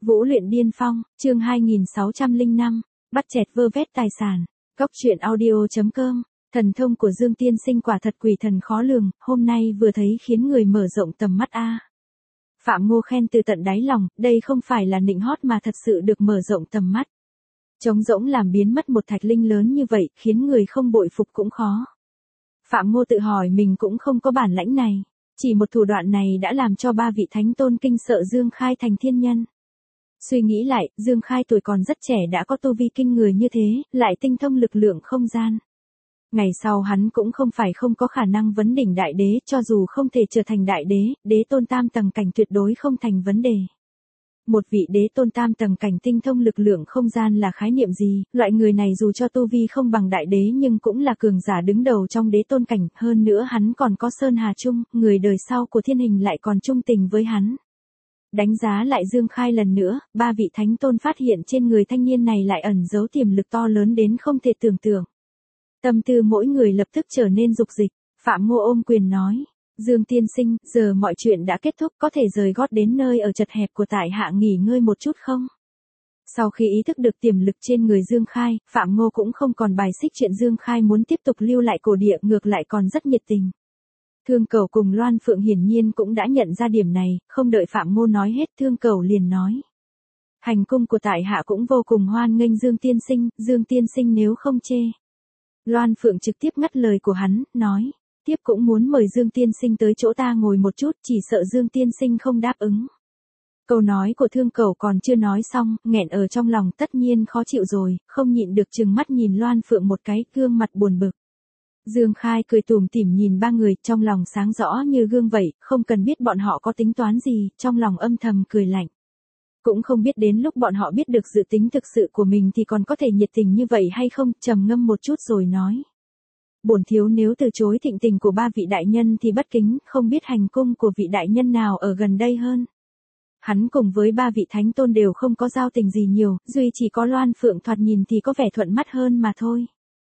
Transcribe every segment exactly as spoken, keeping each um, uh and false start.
Vũ luyện điên phong, chương hai nghìn sáu trăm lẻ năm, bắt chẹt vơ vét tài sản. Cóc truyện audio chấm com, thần thông của Dương Tiên Sinh quả thật quỷ thần khó lường, hôm nay vừa thấy khiến người mở rộng tầm mắt a. Phạm Ngô khen từ tận đáy lòng, đây không phải là nịnh hót mà thật sự được mở rộng tầm mắt. Trống rỗng làm biến mất một thạch linh lớn như vậy, khiến người không bội phục cũng khó. Phạm Ngô tự hỏi mình cũng không có bản lãnh này, chỉ một thủ đoạn này đã làm cho ba vị thánh tôn kinh sợ Dương Khai thành thiên nhân. Suy nghĩ lại, Dương Khai tuổi còn rất trẻ đã có tu vi kinh người như thế, lại tinh thông lực lượng không gian. Ngày sau hắn cũng không phải không có khả năng vấn đỉnh đại đế, cho dù không thể trở thành đại đế, đế tôn tam tầng cảnh tuyệt đối không thành vấn đề. Một vị đế tôn tam tầng cảnh tinh thông lực lượng không gian là khái niệm gì, loại người này dù cho tu vi không bằng đại đế nhưng cũng là cường giả đứng đầu trong đế tôn cảnh, hơn nữa hắn còn có Sơn Hà Trung, người đời sau của thiên hình lại còn trung tình với hắn. Đánh giá lại Dương Khai lần nữa, ba vị thánh tôn phát hiện trên người thanh niên này lại ẩn giấu tiềm lực to lớn đến không thể tưởng tượng. Tâm tư mỗi người lập tức trở nên dục dịch, Phạm Ngô ôm quyền nói, Dương Tiên Sinh, giờ mọi chuyện đã kết thúc, có thể rời gót đến nơi ở chật hẹp của tại hạ nghỉ ngơi một chút không? Sau khi ý thức được tiềm lực trên người Dương Khai, Phạm Ngô cũng không còn bài xích chuyện Dương Khai muốn tiếp tục lưu lại cổ địa, ngược lại còn rất nhiệt tình. Thương Cẩu cùng Loan Phượng hiển nhiên cũng đã nhận ra điểm này, không đợi Phạm Ngô nói hết, Thương Cẩu liền nói. Hành cung của tại hạ cũng vô cùng hoan nghênh Dương Tiên Sinh, Dương Tiên Sinh nếu không chê. Loan Phượng trực tiếp ngắt lời của hắn, nói, tiếp cũng muốn mời Dương Tiên Sinh tới chỗ ta ngồi một chút, chỉ sợ Dương Tiên Sinh không đáp ứng. Câu nói của Thương Cẩu còn chưa nói xong, nghẹn ở trong lòng tất nhiên khó chịu rồi, không nhịn được trừng mắt nhìn Loan Phượng một cái, gương mặt buồn bực. Dương Khai cười tủm tỉm nhìn ba người, trong lòng sáng rõ như gương vậy, không cần biết bọn họ có tính toán gì, trong lòng âm thầm cười lạnh. Cũng không biết đến lúc bọn họ biết được dự tính thực sự của mình thì còn có thể nhiệt tình như vậy hay không, trầm ngâm một chút rồi nói. Bổn thiếu nếu từ chối thịnh tình của ba vị đại nhân thì bất kính, không biết hành cung của vị đại nhân nào ở gần đây hơn. Hắn cùng với ba vị thánh tôn đều không có giao tình gì nhiều, duy chỉ có Loan Phượng thoạt nhìn thì có vẻ thuận mắt hơn mà thôi.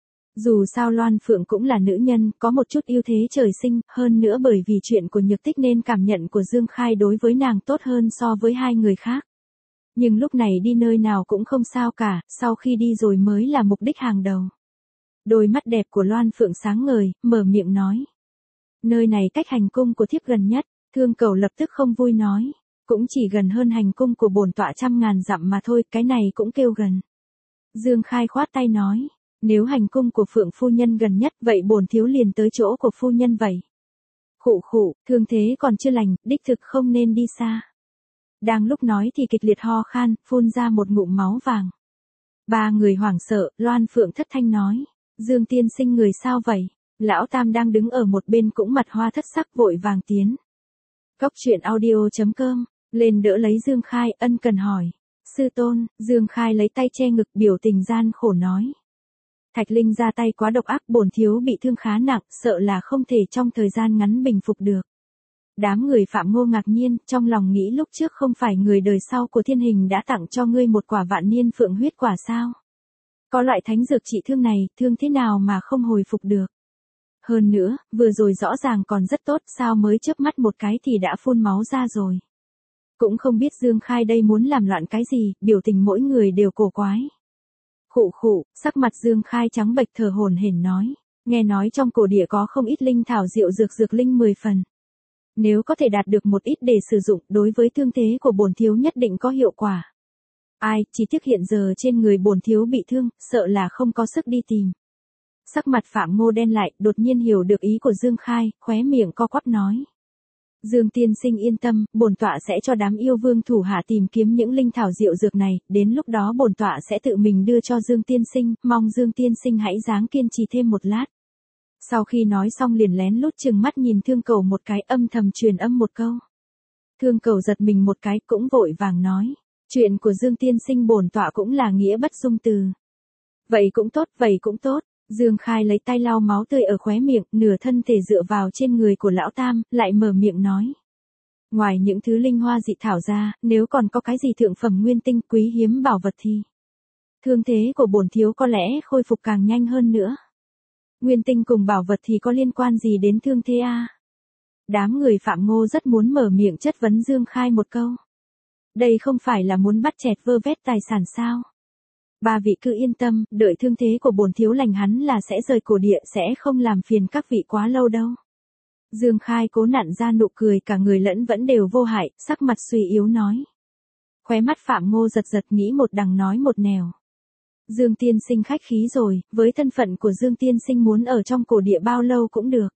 Dù sao Loan Phượng cũng là nữ nhân, có một chút ưu thế trời sinh, hơn nữa bởi vì chuyện của Nhược Tích nên cảm nhận của Dương Khai đối với nàng tốt hơn so với hai người khác. Nhưng lúc này đi nơi nào cũng không sao cả, sau khi đi rồi mới là mục đích hàng đầu. Đôi mắt đẹp của Loan Phượng sáng ngời, mở miệng nói. Nơi này cách hành cung của thiếp gần nhất, Thương Cẩu lập tức không vui nói. Cũng chỉ gần hơn hành cung của bổn tọa trăm ngàn dặm mà thôi, cái này cũng kêu gần. Dương Khai khoát tay nói. Nếu hành cung của Phượng phu nhân gần nhất, vậy bổn thiếu liền tới chỗ của phu nhân vậy. Khụ khụ, thương thế còn chưa lành, đích thực không nên đi xa. Đang lúc nói thì kịch liệt ho khan, phun ra một ngụm máu vàng. Ba người hoảng sợ, Loan Phượng thất thanh nói. Dương Tiên Sinh người sao vậy? Lão Tam đang đứng ở một bên cũng mặt hoa thất sắc vội vàng tiến. Cóc truyện audio chấm com, lên đỡ lấy Dương Khai, ân cần hỏi. Sư tôn, Dương Khai lấy tay che ngực biểu tình gian khổ nói. Thạch Linh ra tay quá độc ác, bổn thiếu bị thương khá nặng, sợ là không thể trong thời gian ngắn bình phục được. Đám người Phạm Ngô ngạc nhiên, trong lòng nghĩ lúc trước không phải người đời sau của thiên hình đã tặng cho ngươi một quả vạn niên phượng huyết quả sao? Có loại thánh dược trị thương này, thương thế nào mà không hồi phục được? Hơn nữa, vừa rồi rõ ràng còn rất tốt, sao mới chớp mắt một cái thì đã phun máu ra rồi? Cũng không biết Dương Khai đây muốn làm loạn cái gì, biểu tình mỗi người đều cổ quái. Khụ khụ, sắc mặt Dương Khai trắng bệch thở hổn hển nói, nghe nói trong cổ địa có không ít linh thảo diệu dược dược linh mười phần. Nếu có thể đạt được một ít để sử dụng, đối với thương thế của bổn thiếu nhất định có hiệu quả. Ai, chỉ tiếc hiện giờ trên người bổn thiếu bị thương, sợ là không có sức đi tìm. Sắc mặt Phạm Ngô đen lại, đột nhiên hiểu được ý của Dương Khai, khóe miệng co quắp nói. Dương Tiên Sinh yên tâm, bổn tọa sẽ cho đám yêu vương thủ hạ tìm kiếm những linh thảo diệu dược này, đến lúc đó bổn tọa sẽ tự mình đưa cho Dương Tiên Sinh, mong Dương Tiên Sinh hãy dáng kiên trì thêm một lát. Sau khi nói xong liền lén lút chừng mắt nhìn Thương Cẩu một cái, âm thầm truyền âm một câu. Thương Cẩu giật mình một cái, cũng vội vàng nói, chuyện của Dương Tiên Sinh bổn tọa cũng là nghĩa bất dung từ. Vậy cũng tốt, vậy cũng tốt. Dương Khai lấy tay lau máu tươi ở khóe miệng, nửa thân thể dựa vào trên người của lão Tam, lại mở miệng nói. Ngoài những thứ linh hoa dị thảo ra, nếu còn có cái gì thượng phẩm nguyên tinh quý hiếm bảo vật thì thương thế của bổn thiếu có lẽ khôi phục càng nhanh hơn nữa. Nguyên tinh cùng bảo vật thì có liên quan gì đến thương thế a? À? Đám người Phạm Ngô rất muốn mở miệng chất vấn Dương Khai một câu. Đây không phải là muốn bắt chẹt vơ vét tài sản sao? Ba vị cứ yên tâm, đợi thương thế của bổn thiếu lành hắn là sẽ rời cổ địa, sẽ không làm phiền các vị quá lâu đâu. Dương Khai cố nặn ra nụ cười, cả người lẫn vẫn đều vô hại, sắc mặt suy yếu nói. Khóe mắt Phạm Ngô giật giật, nghĩ một đằng nói một nẻo. Dương tiên sinh khách khí rồi, với thân phận của Dương tiên sinh muốn ở trong cổ địa bao lâu cũng được.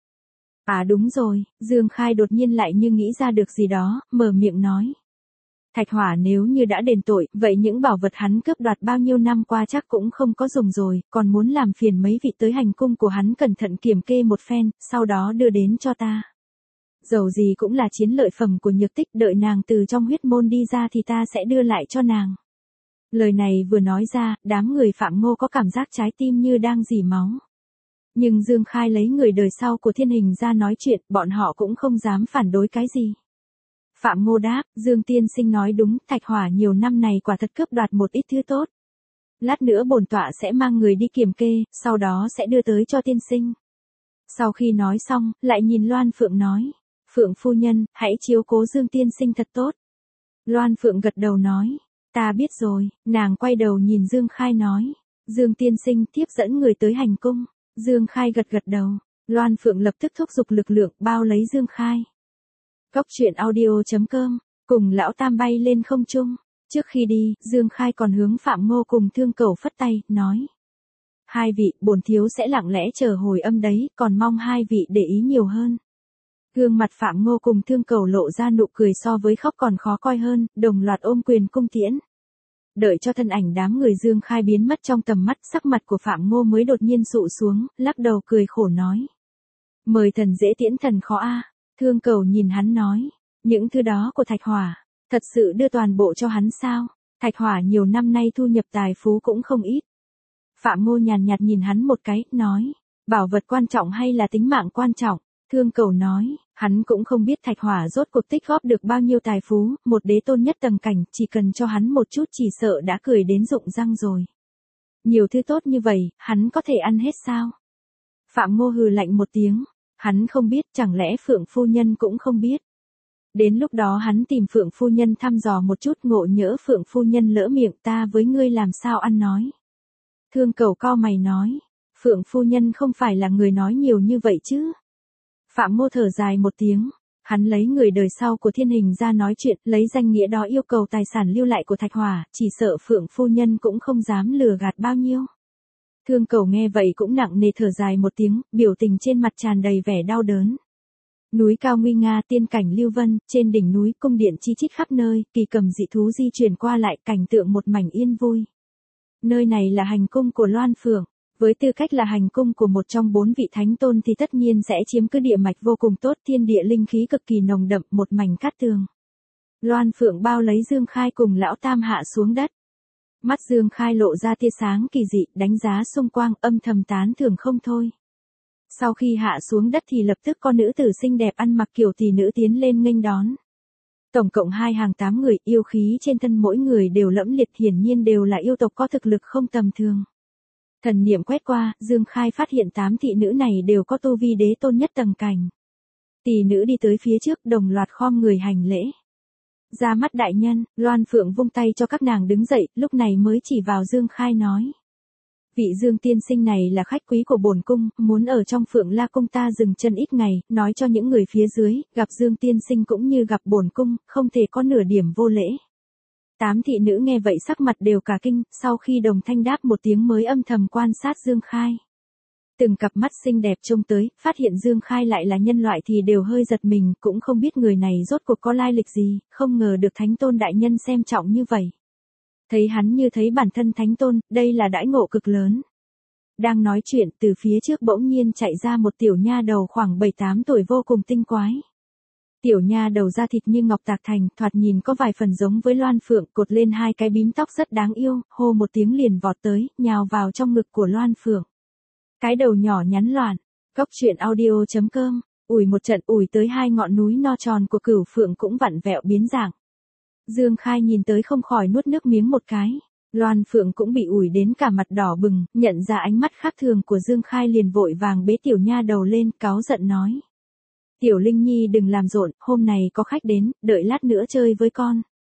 À đúng rồi, Dương Khai đột nhiên lại như nghĩ ra được gì đó, mở miệng nói. Thạch Hỏa nếu như đã đền tội, vậy những bảo vật hắn cướp đoạt bao nhiêu năm qua chắc cũng không có dùng rồi, còn muốn làm phiền mấy vị tới hành cung của hắn cẩn thận kiểm kê một phen, sau đó đưa đến cho ta. Dầu gì cũng là chiến lợi phẩm của Nhược Tích, đợi nàng từ trong huyết môn đi ra thì ta sẽ đưa lại cho nàng. Lời này vừa nói ra, đám người Phạm Ngô có cảm giác trái tim như đang rỉ máu. Nhưng Dương Khai lấy người đời sau của Thiên Hình ra nói chuyện, bọn họ cũng không dám phản đối cái gì. Phạm Ngô đáp, Dương tiên sinh nói đúng, Thạch Hỏa nhiều năm này quả thật cướp đoạt một ít thứ tốt. Lát nữa bổn tọa sẽ mang người đi kiểm kê, sau đó sẽ đưa tới cho tiên sinh. Sau khi nói xong, lại nhìn Loan Phượng nói, Phượng phu nhân, hãy chiếu cố Dương tiên sinh thật tốt. Loan Phượng gật đầu nói, ta biết rồi, nàng quay đầu nhìn Dương Khai nói, Dương tiên sinh tiếp dẫn người tới hành cung. Dương Khai gật gật đầu, Loan Phượng lập tức thúc giục lực lượng bao lấy Dương Khai. Cốc truyện audio chấm com, cùng lão tam bay lên không trung. Trước khi đi, Dương Khai còn hướng Phạm Ngô cùng Thương Cẩu phất tay, nói. Hai vị, bổn thiếu sẽ lặng lẽ chờ hồi âm đấy, còn mong hai vị để ý nhiều hơn. Gương mặt Phạm Ngô cùng Thương Cẩu lộ ra nụ cười so với khóc còn khó coi hơn, đồng loạt ôm quyền cung tiễn. Đợi cho thân ảnh đám người Dương Khai biến mất trong tầm mắt, sắc mặt của Phạm Ngô mới đột nhiên sụ xuống, lắc đầu cười khổ nói. Mời thần dễ tiễn thần khó a. Thương Cẩu nhìn hắn nói, những thứ đó của Thạch Hỏa, thật sự đưa toàn bộ cho hắn sao? Thạch Hỏa nhiều năm nay thu nhập tài phú cũng không ít. Phạm Ngô nhàn nhạt nhìn hắn một cái, nói, bảo vật quan trọng hay là tính mạng quan trọng? Thương Cẩu nói, hắn cũng không biết Thạch Hỏa rốt cuộc tích góp được bao nhiêu tài phú, một đế tôn nhất tầng cảnh, chỉ cần cho hắn một chút chỉ sợ đã cười đến rụng răng rồi. Nhiều thứ tốt như vậy, hắn có thể ăn hết sao? Phạm Ngô hừ lạnh một tiếng, hắn không biết, chẳng lẽ Phượng phu nhân cũng không biết. Đến lúc đó hắn tìm Phượng phu nhân thăm dò một chút, ngộ nhỡ Phượng phu nhân lỡ miệng, ta với ngươi làm sao ăn nói. Thương Cẩu cau mày nói, Phượng phu nhân không phải là người nói nhiều như vậy chứ. Phạm Ngô thở dài một tiếng, hắn lấy người đời sau của Thiên Hình ra nói chuyện, lấy danh nghĩa đó yêu cầu tài sản lưu lại của Thạch Hỏa, chỉ sợ Phượng phu nhân cũng không dám lừa gạt bao nhiêu. Thương Cẩu nghe vậy cũng nặng nề thở dài một tiếng, biểu tình trên mặt tràn đầy vẻ đau đớn. Núi cao nguy nga, tiên cảnh lưu vân, trên đỉnh núi cung điện chi chít khắp nơi, kỳ cầm dị thú di chuyển qua lại, cảnh tượng một mảnh yên vui. Nơi này là hành cung của Loan Phượng. Với tư cách là hành cung của một trong bốn vị thánh tôn thì tất nhiên sẽ chiếm cứ địa mạch vô cùng tốt, thiên địa linh khí cực kỳ nồng đậm, một mảnh cát tường. Loan Phượng bao lấy Dương Khai cùng lão tam hạ xuống đất. Mắt Dương Khai lộ ra tia sáng kỳ dị, đánh giá xung quanh, âm thầm tán thưởng không thôi. Sau khi hạ xuống đất thì lập tức có nữ tử xinh đẹp ăn mặc kiểu tỷ nữ tiến lên nghênh đón. Tổng cộng hai hàng tám người, yêu khí trên thân mỗi người đều lẫm liệt, hiển nhiên đều là yêu tộc có thực lực không tầm thường. Thần niệm quét qua, Dương Khai phát hiện tám thị nữ này đều có tu vi đế tôn nhất tầng cảnh. Tỷ nữ đi tới phía trước, đồng loạt khom người hành lễ. Ra mắt đại nhân, Loan Phượng vung tay cho các nàng đứng dậy, lúc này mới chỉ vào Dương Khai nói. Vị Dương tiên sinh này là khách quý của bổn cung, muốn ở trong Phượng La cung ta dừng chân ít ngày, nói cho những người phía dưới, gặp Dương tiên sinh cũng như gặp bổn cung, không thể có nửa điểm vô lễ. Tám thị nữ nghe vậy sắc mặt đều cả kinh, sau khi đồng thanh đáp một tiếng mới âm thầm quan sát Dương Khai. Từng cặp mắt xinh đẹp trông tới, phát hiện Dương Khai lại là nhân loại thì đều hơi giật mình, cũng không biết người này rốt cuộc có lai lịch gì, không ngờ được Thánh Tôn đại nhân xem trọng như vậy. Thấy hắn như thấy bản thân Thánh Tôn, đây là đãi ngộ cực lớn. Đang nói chuyện, từ phía trước bỗng nhiên chạy ra một tiểu nha đầu khoảng bảy tám tuổi vô cùng tinh quái. Tiểu nha đầu da thịt như ngọc tạc thành, thoạt nhìn có vài phần giống với Loan Phượng, cột lên hai cái bím tóc rất đáng yêu, hô một tiếng liền vọt tới, nhào vào trong ngực của Loan Phượng. Cái đầu nhỏ nhắn loạn, cốc truyện audio chấm com, ủi một trận ủi tới hai ngọn núi no tròn của Cửu Phượng cũng vặn vẹo biến dạng. Dương Khai nhìn tới không khỏi nuốt nước miếng một cái. Loan Phượng cũng bị ủi đến cả mặt đỏ bừng, nhận ra ánh mắt khác thường của Dương Khai liền vội vàng bế tiểu nha đầu lên, cáu giận nói. Tiểu Linh Nhi đừng làm rộn, hôm nay có khách đến, đợi lát nữa chơi với con.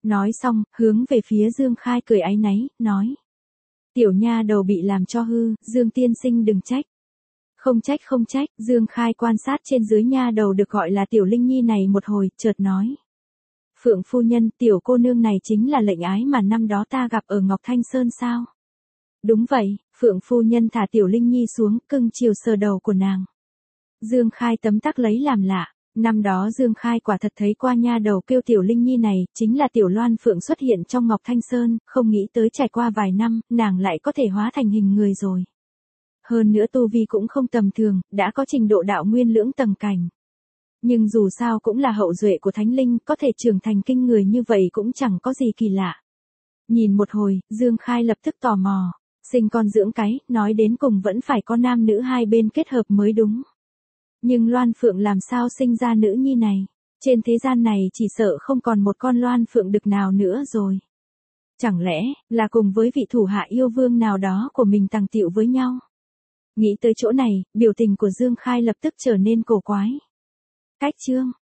Nói xong, hướng về phía Dương Khai cười áy náy, nói. Tiểu nha đầu bị làm cho hư, Dương tiên sinh đừng trách. Không trách không trách, Dương Khai quan sát trên dưới nha đầu được gọi là Tiểu Linh Nhi này một hồi, chợt nói. Phượng phu nhân, tiểu cô nương này chính là lệnh ái mà năm đó ta gặp ở Ngọc Thanh Sơn sao? Đúng vậy, Phượng phu nhân thả Tiểu Linh Nhi xuống, cưng chiều sờ đầu của nàng. Dương Khai tấm tắc lấy làm lạ. Năm đó Dương Khai quả thật thấy qua nha đầu kêu Tiểu Linh Nhi này, chính là Tiểu Loan Phượng xuất hiện trong Ngọc Thanh Sơn, không nghĩ tới trải qua vài năm, nàng lại có thể hóa thành hình người rồi. Hơn nữa tu vi cũng không tầm thường, đã có trình độ đạo nguyên lưỡng tầng cảnh. Nhưng dù sao cũng là hậu duệ của Thánh Linh, có thể trưởng thành kinh người như vậy cũng chẳng có gì kỳ lạ. Nhìn một hồi, Dương Khai lập tức tò mò, sinh con dưỡng cái, nói đến cùng vẫn phải có nam nữ hai bên kết hợp mới đúng. Nhưng Loan Phượng làm sao sinh ra nữ nhi này? Trên thế gian này chỉ sợ không còn một con Loan Phượng đực nào nữa rồi. Chẳng lẽ, là cùng với vị thủ hạ yêu vương nào đó của mình tàng tiệu với nhau? Nghĩ tới chỗ này, biểu tình của Dương Khai lập tức trở nên cổ quái. Cách chương